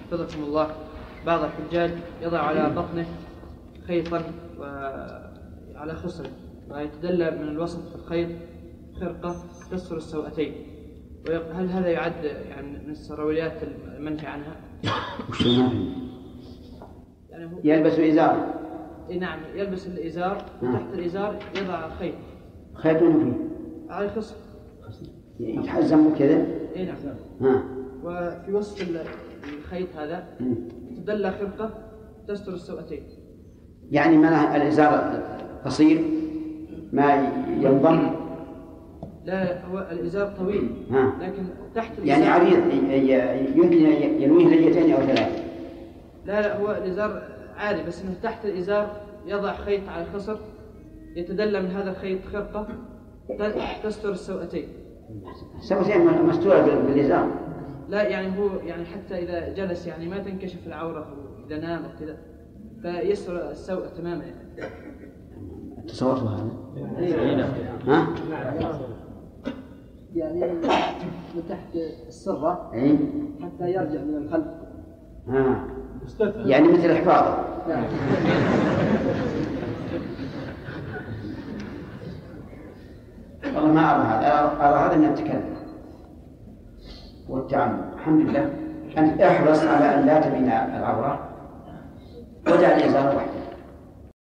حفظكم الله، بعض الحجاج يضع على بطنه خيطا وعلى خصره ويتدلى من الوسط في الخيط خرقة تستر السوأتين، هل هذا يعد يعني من السرويات المنهي عنها؟ يعني يلبس إزار. نعم، يلبس الإزار تحت الإزار يضع خيط منه فيه على الخصر يتحزم كذا. نعم. وفي وسط الخيط هذا تدلى خرقة تستر السوأتين. يعني معنى الإزار قصير ما ينضم؟ لا، هو الإزار طويل لكن تحت الإزار يعني عريض يمكن ينويه ليتين أو ثلاث. لا، هو الإزار عادي، بس إنه تحت الإزار يضع خيط على الخصر يتدلى من هذا الخيط خرقة تستر السوأتين. السوأتين مستورة بالإزار؟ لا، يعني هو يعني حتى إذا جلس يعني ما تنكشف العورة إذا نام وكذا، فيستر السوء تماما يعني. تصورت هذا؟ يعني من تحت السرة حتى يرجع من الخلف. يعني مثل الحفاظة. والله ما أرى هذا، أرى هذا من التكلم والتعمد. الحمد لله. أنت احرص على أن لا تبين العورة ودع الإزار وحده.